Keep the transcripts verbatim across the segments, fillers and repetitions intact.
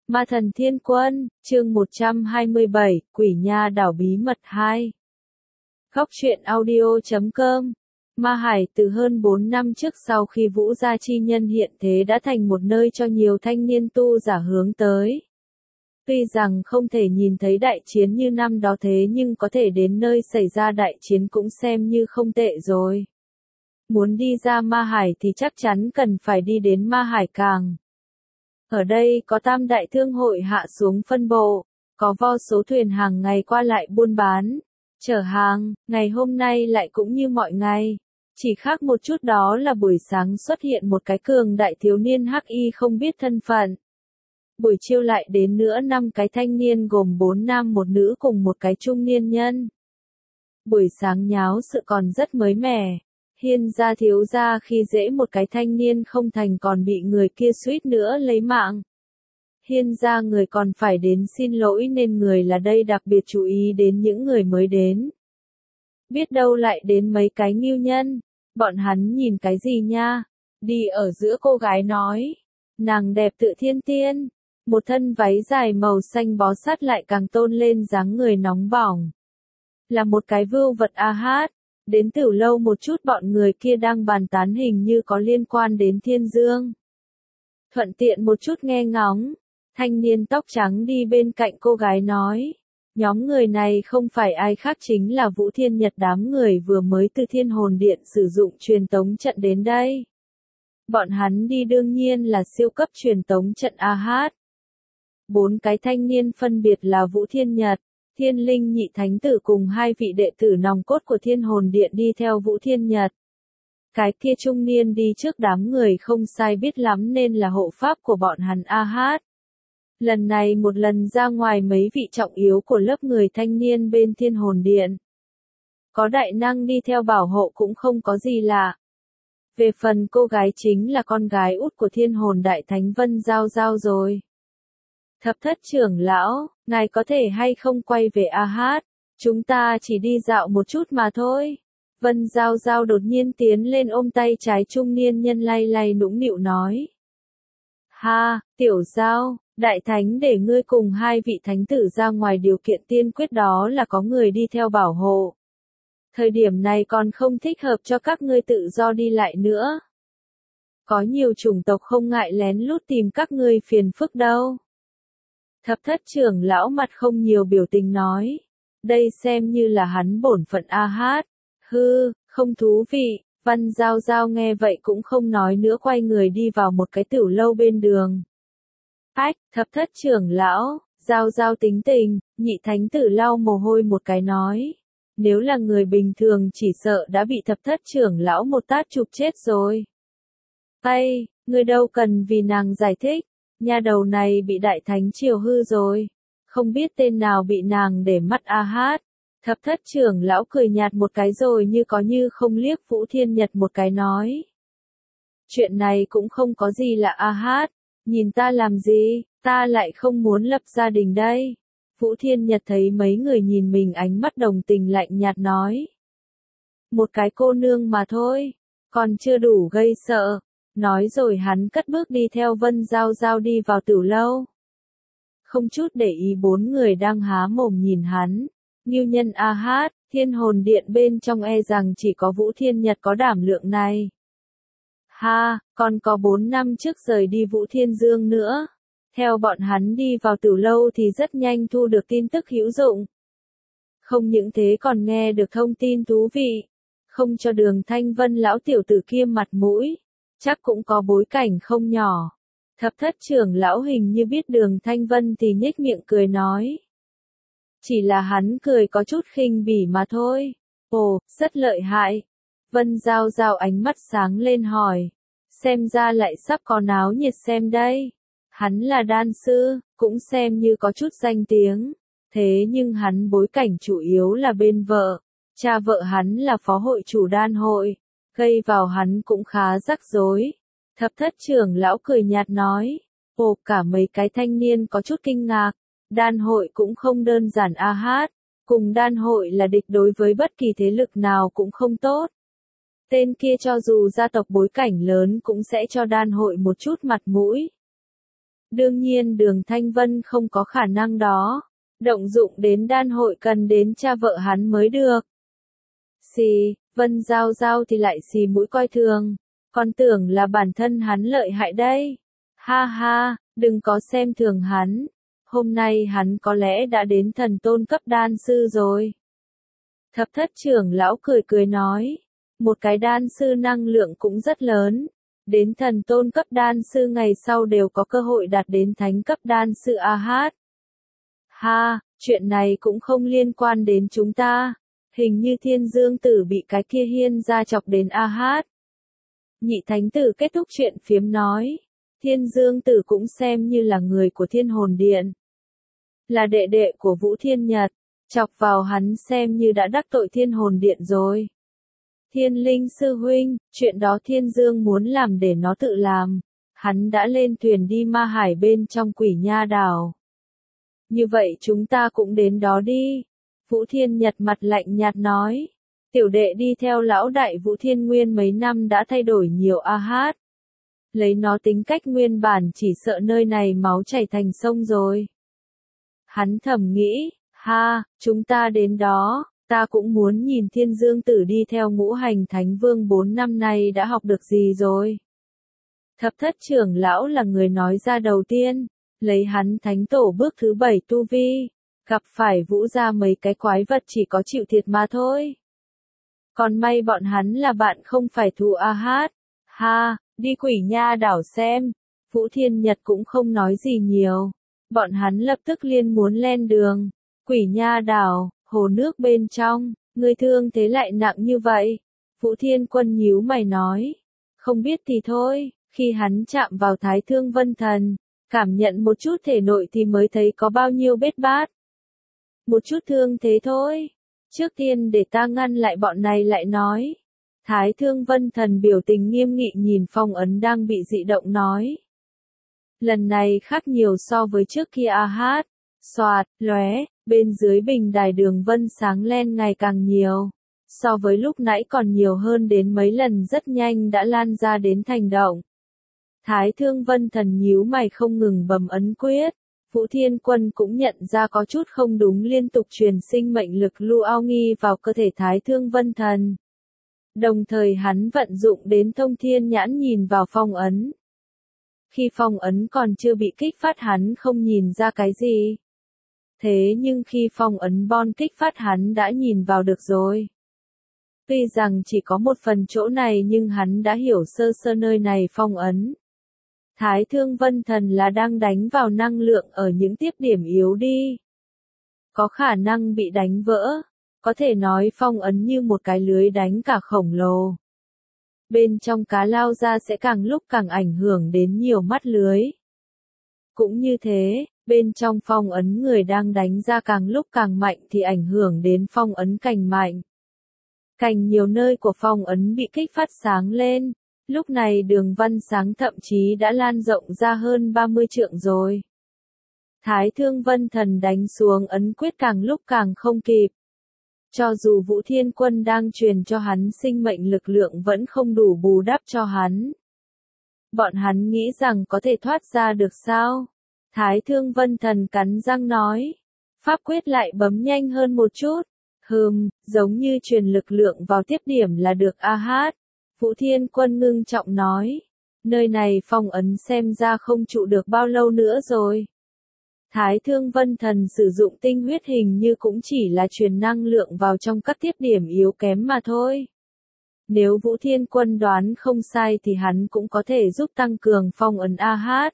Ma thần thiên quân, chương một trăm hai mươi bảy, Quỷ Nha đảo bí mật hai. Góc truyện audio chấm com. Ma Hải từ hơn bốn năm trước sau khi Vũ Gia chi nhân hiện thế đã thành một nơi cho nhiều thanh niên tu giả hướng tới. Tuy rằng không thể nhìn thấy đại chiến như năm đó thế nhưng có thể đến nơi xảy ra đại chiến cũng xem như không tệ rồi. Muốn đi ra Ma Hải thì chắc chắn cần phải đi đến Ma Hải Cảng. Ở đây có tam đại thương hội hạ xuống phân bộ, có vô số thuyền hàng ngày qua lại buôn bán, chở hàng, ngày hôm nay lại cũng như mọi ngày. Chỉ khác một chút đó là buổi sáng xuất hiện một cái cường đại thiếu niên hắc y không biết thân phận. Buổi chiều lại đến nữa năm cái thanh niên gồm bốn nam một nữ cùng một cái trung niên nhân. Buổi sáng nháo sự còn rất mới mẻ. Hiên gia thiếu gia khi dễ một cái thanh niên không thành còn bị người kia suýt nữa lấy mạng. Hiên gia người còn phải đến xin lỗi nên người là đây đặc biệt chú ý đến những người mới đến. Biết đâu lại đến mấy cái ngưu nhân, bọn hắn nhìn cái gì nha? Đi ở giữa cô gái nói, nàng đẹp tự thiên tiên, một thân váy dài màu xanh bó sát lại càng tôn lên dáng người nóng bỏng. Là một cái vưu vật a hát. Đến từ lâu một chút bọn người kia đang bàn tán hình như có liên quan đến Thiên Dương. Thuận tiện một chút nghe ngóng, thanh niên tóc trắng đi bên cạnh cô gái nói, nhóm người này không phải ai khác chính là Vũ Thiên Nhật đám người vừa mới từ Thiên Hồn Điện sử dụng truyền tống trận đến đây. Bọn hắn đi đương nhiên là siêu cấp truyền tống trận a hát. Bốn cái thanh niên phân biệt là Vũ Thiên Nhật, Thiên Linh Nhị Thánh Tử cùng hai vị đệ tử nòng cốt của Thiên Hồn Điện đi theo Vũ Thiên Nhật. Cái kia trung niên đi trước đám người không sai biết lắm nên là hộ pháp của bọn hắn a hát. Lần này một lần ra ngoài mấy vị trọng yếu của lớp người thanh niên bên Thiên Hồn Điện. Có đại năng đi theo bảo hộ cũng không có gì lạ. Về phần cô gái chính là con gái út của Thiên Hồn Đại Thánh Vân Giao Giao rồi. Thập thất trưởng lão, ngài có thể hay không quay về a hát, chúng ta chỉ đi dạo một chút mà thôi. Vân Giao Giao đột nhiên tiến lên ôm tay trái trung niên nhân lay lay nũng nịu nói. Ha, tiểu Giao, đại thánh để ngươi cùng hai vị thánh tử ra ngoài điều kiện tiên quyết đó là có người đi theo bảo hộ. Thời điểm này còn không thích hợp cho các ngươi tự do đi lại nữa. Có nhiều chủng tộc không ngại lén lút tìm các ngươi phiền phức đâu. Thập thất trưởng lão mặt không nhiều biểu tình nói. Đây xem như là hắn bổn phận a hát. Hư, không thú vị. Văn Giao Giao nghe vậy cũng không nói nữa quay người đi vào một cái tửu lâu bên đường. Ách, thập thất trưởng lão, Giao Giao tính tình, nhị thánh tử lau mồ hôi một cái nói. Nếu là người bình thường chỉ sợ đã bị thập thất trưởng lão một tát chụp chết rồi. Ây, người đâu cần vì nàng giải thích. Nhà đầu này bị đại thánh triều hư rồi. Không biết tên nào bị nàng để mắt a hát. Thập thất trưởng lão cười nhạt một cái rồi như có như không liếc Vũ Thiên Nhật một cái nói. Chuyện này cũng không có gì lạ a hát. Nhìn ta làm gì, ta lại không muốn lập gia đình đây. Vũ Thiên Nhật thấy mấy người nhìn mình ánh mắt đồng tình lạnh nhạt nói. Một cái cô nương mà thôi, còn chưa đủ gây sợ. Nói rồi hắn cất bước đi theo Vân Giao Giao đi vào tửu lâu. Không chút để ý bốn người đang há mồm nhìn hắn. Ngưu nhân a hát, Thiên Hồn Điện bên trong e rằng chỉ có Vũ Thiên Nhật có đảm lượng này. Ha, còn có bốn năm trước rời đi Vũ Thiên Dương nữa. Theo bọn hắn đi vào tửu lâu thì rất nhanh thu được tin tức hữu dụng. Không những thế còn nghe được thông tin thú vị. Không cho Đường Thanh Vân lão tiểu tử kia mặt mũi. Chắc cũng có bối cảnh không nhỏ. Thập thất trưởng lão hình như biết Đường Thanh Vân thì nhếch miệng cười nói. Chỉ là hắn cười có chút khinh bỉ mà thôi. Ồ, rất lợi hại. Vân Giao Giao ánh mắt sáng lên hỏi. Xem ra lại sắp có náo nhiệt xem đây. Hắn là đan sư, cũng xem như có chút danh tiếng. Thế nhưng hắn bối cảnh chủ yếu là bên vợ. Cha vợ hắn là phó hội chủ đan hội. Gây vào hắn cũng khá rắc rối. Thập thất trưởng lão cười nhạt nói. Ồ, cả mấy cái thanh niên có chút kinh ngạc. Đan hội cũng không đơn giản a hát. Cùng đan hội là địch đối với bất kỳ thế lực nào cũng không tốt. Tên kia cho dù gia tộc bối cảnh lớn cũng sẽ cho đan hội một chút mặt mũi. Đương nhiên Đường Thanh Vân không có khả năng đó. Động dụng đến đan hội cần đến cha vợ hắn mới được. Xì, Vân Giao Giao thì lại xì mũi coi thường. Còn tưởng là bản thân hắn lợi hại đây. Ha ha, đừng có xem thường hắn. Hôm nay hắn có lẽ đã đến thần tôn cấp đan sư rồi. Thập thất trưởng lão cười cười nói. Một cái đan sư năng lượng cũng rất lớn. Đến thần tôn cấp đan sư ngày sau đều có cơ hội đạt đến thánh cấp đan sư a hát. Ha, chuyện này cũng không liên quan đến chúng ta. Hình như Thiên Dương Tử bị cái kia hiên gia chọc đến a hát. Nhị thánh tử kết thúc chuyện phiếm nói. Thiên Dương Tử cũng xem như là người của Thiên Hồn Điện. Là đệ đệ của Vũ Thiên Nhật. Chọc vào hắn xem như đã đắc tội Thiên Hồn Điện rồi. Thiên Linh sư huynh, chuyện đó Thiên Dương muốn làm để nó tự làm. Hắn đã lên thuyền đi Ma Hải bên trong Quỷ Nha đảo. Như vậy chúng ta cũng đến đó đi. Vũ Thiên Nhật mặt lạnh nhạt nói. Tiểu đệ đi theo lão đại Vũ Thiên Nguyên mấy năm đã thay đổi nhiều a hát. Lấy nó tính cách nguyên bản chỉ sợ nơi này máu chảy thành sông rồi. Hắn thầm nghĩ, ha, chúng ta đến đó, ta cũng muốn nhìn Thiên Dương Tử đi theo ngũ hành thánh vương bốn năm nay đã học được gì rồi. Thập thất trưởng lão là người nói ra đầu tiên, lấy hắn thánh tổ bước thứ bảy tu vi, gặp phải Vũ gia mấy cái quái vật chỉ có chịu thiệt mà thôi. Còn may bọn hắn là bạn không phải thù a hát, ha, đi Quỷ Nha đảo xem, Vũ Thiên Nhật cũng không nói gì nhiều, bọn hắn lập tức liên muốn lên đường, Quỷ Nha đảo, hồ nước bên trong, người thương thế lại nặng như vậy, Vũ Thiên Quân nhíu mày nói, không biết thì thôi, khi hắn chạm vào Thái Thương Vân Thần, cảm nhận một chút thể nội thì mới thấy có bao nhiêu bết bát. Một chút thương thế thôi. Trước tiên để ta ngăn lại bọn này lại nói. Thái Thương Vân Thần biểu tình nghiêm nghị nhìn phong ấn đang bị dị động nói. Lần này khác nhiều so với trước kia a hát. Xoạt, lóe, bên dưới bình đài đường vân sáng lên ngày càng nhiều. So với lúc nãy còn nhiều hơn đến mấy lần rất nhanh đã lan ra đến thành động. Thái Thương Vân Thần nhíu mày không ngừng bấm ấn quyết. Vũ Thiên Quân cũng nhận ra có chút không đúng liên tục truyền sinh mệnh lực Lu Ao Nghi vào cơ thể Thái Thương Vân Thần. Đồng thời hắn vận dụng đến thông thiên nhãn nhìn vào phong ấn. Khi phong ấn còn chưa bị kích phát hắn không nhìn ra cái gì. Thế nhưng khi phong ấn bon kích phát hắn đã nhìn vào được rồi. Tuy rằng chỉ có một phần chỗ này nhưng hắn đã hiểu sơ sơ nơi này phong ấn. Thái Thương Vân Thần là đang đánh vào năng lượng ở những tiếp điểm yếu đi. Có khả năng bị đánh vỡ. Có thể nói phong ấn như một cái lưới đánh cả khổng lồ. Bên trong cá lao ra sẽ càng lúc càng ảnh hưởng đến nhiều mắt lưới. Cũng như thế, bên trong phong ấn người đang đánh ra càng lúc càng mạnh thì ảnh hưởng đến phong ấn cành mạnh. Cành nhiều nơi của phong ấn bị kích phát sáng lên. Lúc này đường văn sáng thậm chí đã lan rộng ra hơn ba mươi trượng rồi. Thái Thương Vân Thần đánh xuống ấn quyết càng lúc càng không kịp. Cho dù Vũ Thiên Quân đang truyền cho hắn sinh mệnh lực lượng vẫn không đủ bù đắp cho hắn. Bọn hắn nghĩ rằng có thể thoát ra được sao? Thái Thương Vân Thần cắn răng nói. Pháp quyết lại bấm nhanh hơn một chút. Hừm, giống như truyền lực lượng vào tiếp điểm là được a hát. Vũ Thiên Quân ngưng trọng nói. Nơi này phong ấn xem ra không trụ được bao lâu nữa rồi. Thái Thương Vân Thần sử dụng tinh huyết hình như cũng chỉ là truyền năng lượng vào trong các tiếp điểm yếu kém mà thôi. Nếu Vũ Thiên Quân đoán không sai thì hắn cũng có thể giúp tăng cường phong ấn a hát.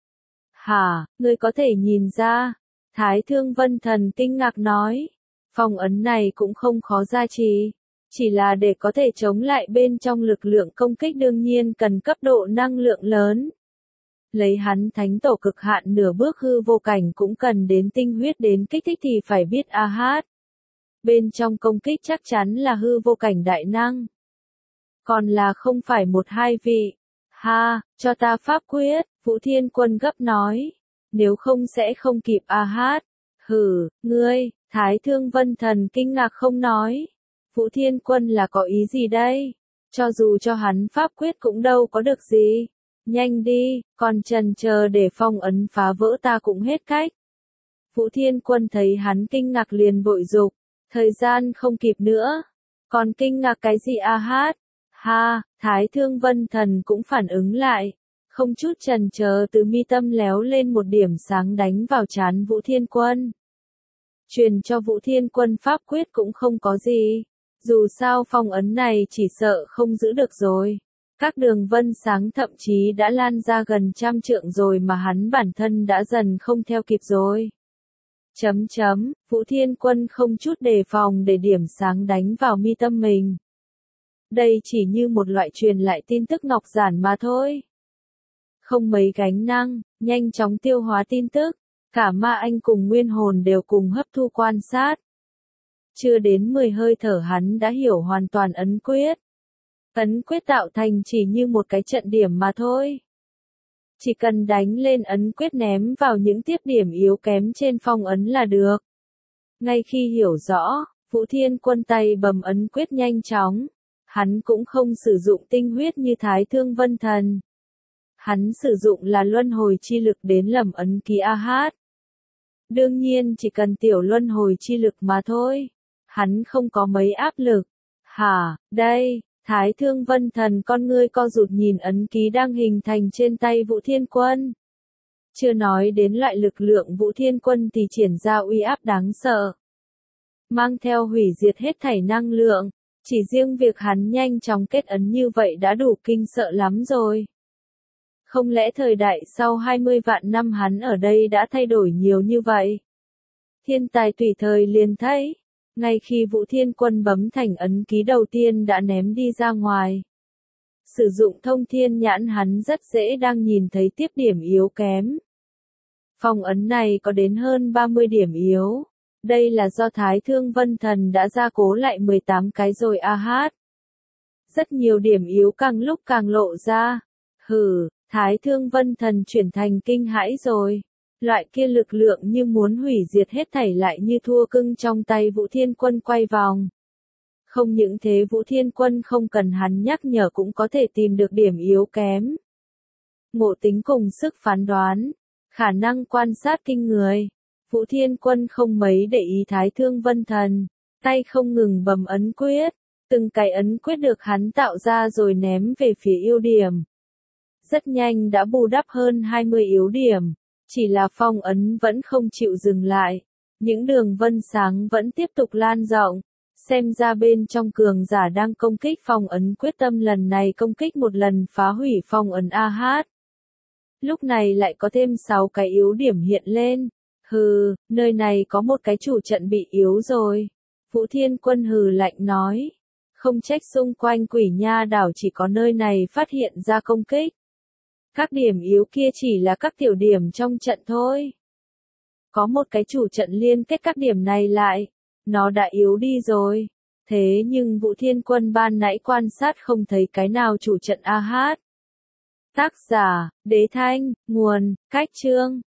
Hả, ngươi có thể nhìn ra. Thái Thương Vân Thần kinh ngạc nói. Phong ấn này cũng không khó gia trì. Chỉ là để có thể chống lại bên trong lực lượng công kích đương nhiên cần cấp độ năng lượng lớn. Lấy hắn thánh tổ cực hạn nửa bước hư vô cảnh cũng cần đến tinh huyết đến kích thích thì phải biết a hát. Bên trong công kích chắc chắn là hư vô cảnh đại năng. Còn là không phải một hai vị. Ha, cho ta pháp quyết, Vũ Thiên Quân gấp nói. Nếu không sẽ không kịp a hát. Hừ, ngươi, Thái Thương Vân Thần kinh ngạc không nói. Vũ Thiên Quân là có ý gì đây? Cho dù cho hắn pháp quyết cũng đâu có được gì. Nhanh đi, còn chần chờ để phong ấn phá vỡ ta cũng hết cách. Vũ Thiên Quân thấy hắn kinh ngạc liền vội dục, thời gian không kịp nữa. Còn kinh ngạc cái gì a hát? Ha, Thái Thương Vân Thần cũng phản ứng lại. Không chút chần chờ từ mi tâm léo lên một điểm sáng đánh vào trán Vũ Thiên Quân. Truyền cho Vũ Thiên Quân pháp quyết cũng không có gì. Dù sao phong ấn này chỉ sợ không giữ được rồi. Các đường vân sáng thậm chí đã lan ra gần trăm trượng rồi mà hắn bản thân đã dần không theo kịp rồi. Chấm chấm, Vũ Thiên Quân không chút đề phòng để điểm sáng đánh vào mi tâm mình. Đây chỉ như một loại truyền lại tin tức ngọc giản mà thôi. Không mấy gánh năng, nhanh chóng tiêu hóa tin tức, cả ma anh cùng nguyên hồn đều cùng hấp thu quan sát. Chưa đến mười hơi thở hắn đã hiểu hoàn toàn ấn quyết. Ấn quyết tạo thành chỉ như một cái trận điểm mà thôi. Chỉ cần đánh lên ấn quyết ném vào những tiếp điểm yếu kém trên phong ấn là được. Ngay khi hiểu rõ, Vũ Thiên Quân tay bầm ấn quyết nhanh chóng. Hắn cũng không sử dụng tinh huyết như Thái Thương Vân Thần. Hắn sử dụng là luân hồi chi lực đến lầm ấn ký a hát. Đương nhiên chỉ cần tiểu luân hồi chi lực mà thôi. Hắn không có mấy áp lực. Hả, đây, Thái Thương Vân Thần con ngươi co rụt nhìn ấn ký đang hình thành trên tay Vũ Thiên Quân. Chưa nói đến loại lực lượng Vũ Thiên Quân thì triển ra uy áp đáng sợ. Mang theo hủy diệt hết thảy năng lượng, chỉ riêng việc hắn nhanh chóng kết ấn như vậy đã đủ kinh sợ lắm rồi. Không lẽ thời đại sau hai mươi vạn năm hắn ở đây đã thay đổi nhiều như vậy? Thiên tài tùy thời liền thấy. Ngay khi Vũ Thiên Quân bấm thành ấn ký đầu tiên đã ném đi ra ngoài. Sử dụng thông thiên nhãn hắn rất dễ đang nhìn thấy tiếp điểm yếu kém. Phong ấn này có đến hơn ba mươi điểm yếu. Đây là do Thái Thương Vân Thần đã gia cố lại mười tám cái rồi a hát. Rất nhiều điểm yếu càng lúc càng lộ ra. Hừ, Thái Thương Vân Thần chuyển thành kinh hãi rồi. Loại kia lực lượng như muốn hủy diệt hết thảy lại như thua cưng trong tay Vũ Thiên Quân quay vòng. Không những thế Vũ Thiên Quân không cần hắn nhắc nhở cũng có thể tìm được điểm yếu kém. Ngộ tính cùng sức phán đoán, khả năng quan sát kinh người. Vũ Thiên Quân không mấy để ý Thái Thương Vân Thần, tay không ngừng bầm ấn quyết, từng cái ấn quyết được hắn tạo ra rồi ném về phía yếu điểm. Rất nhanh đã bù đắp hơn hai mươi yếu điểm. Chỉ là phong ấn vẫn không chịu dừng lại. Những đường vân sáng vẫn tiếp tục lan rộng. Xem ra bên trong cường giả đang công kích phong ấn quyết tâm lần này công kích một lần phá hủy phong ấn a hát. Lúc này lại có thêm sáu cái yếu điểm hiện lên. Hừ, nơi này có một cái chủ trận bị yếu rồi. Vũ Thiên Quân hừ lạnh nói. Không trách xung quanh Quỷ Nha đảo chỉ có nơi này phát hiện ra công kích. Các điểm yếu kia chỉ là các tiểu điểm trong trận thôi. Có một cái chủ trận liên kết các điểm này lại. Nó đã yếu đi rồi. Thế nhưng Vũ Thiên Quân ban nãy quan sát không thấy cái nào chủ trận a hát. Tác giả, Đế Thanh, nguồn, Cách Chương.